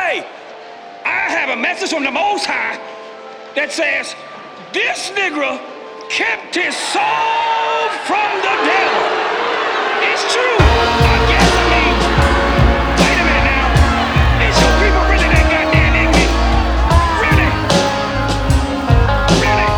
Today, I have a message from the Most High that says, this nigga kept his soul from the devil. It's true. I guess, wait a minute now. Is your people really that goddamn ignorant? Really? Really?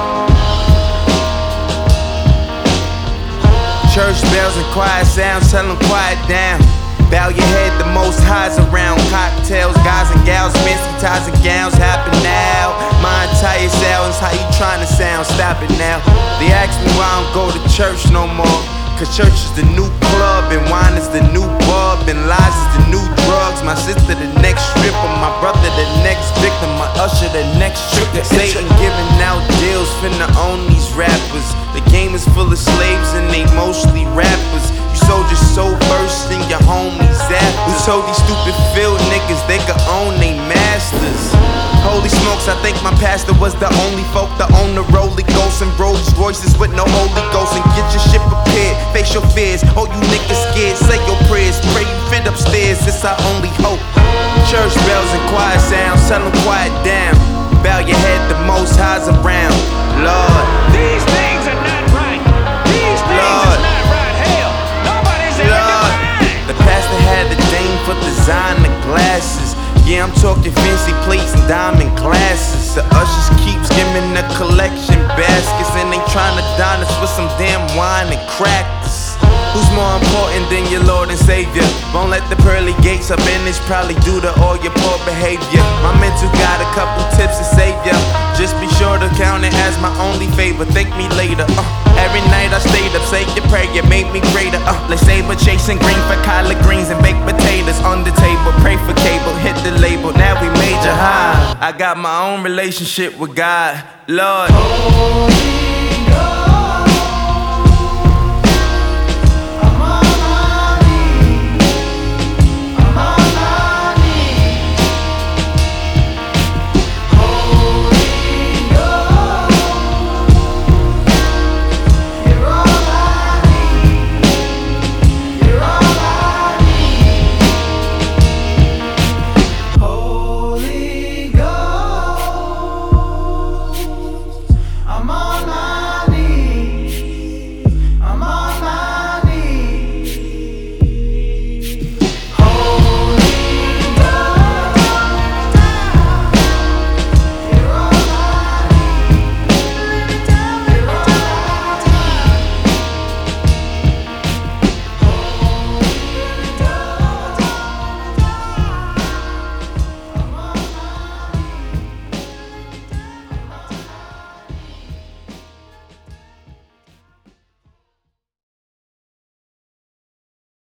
Church bells and quiet sounds, tell them quiet down. Bow your head, the Most High's around. Cocktails, guys and gals, fancy ties and gowns happen now. My entire sounds, how you trying to sound? Stop it now. They ask me why I don't go to church no more. Cause church is the new club, and wine is the new bub, and lies is the new drugs. My sister the next stripper, my brother the next victim, my usher the next stripper. Satan giving out deals, finna own these rappers. The game is full of slaves and they mostly rappers. You sold your soul first and your homies after. Who told these stupid field niggas they could own they masters? Holy smokes, I think my pastor was the only folk to own the Rolly Ghost and Rolls Royces with no Holy Ghost. And get your shit prepared, face your fears. Oh, you niggas scared, say your prayers. Pray you fit upstairs, it's our only hope. Church bells and quiet sounds, tell them quiet down. Bow your head, the Most High's around. Lord, these things are not right. These things are not right. Hell, nobody's ever defined. The pastor had the dame for designer glasses. Yeah, I'm talking fancy plates and diamond glasses. The ushers keep skimming the collection baskets, and they tryna dine us with some damn wine and crackers. Who's more important than your Lord and Savior? Won't let the pearly gates up in, it's probably due to all your poor behavior. My mental got a couple tips to save ya. Just be sure to count it as my only favor. Thank me later. Every night I stayed up, say your prayer, made me greater. Let's saber chasing green for collard greens and baked potatoes on the table. Pray for cable, hit the label. Now we major high. I got my own relationship with God, Lord.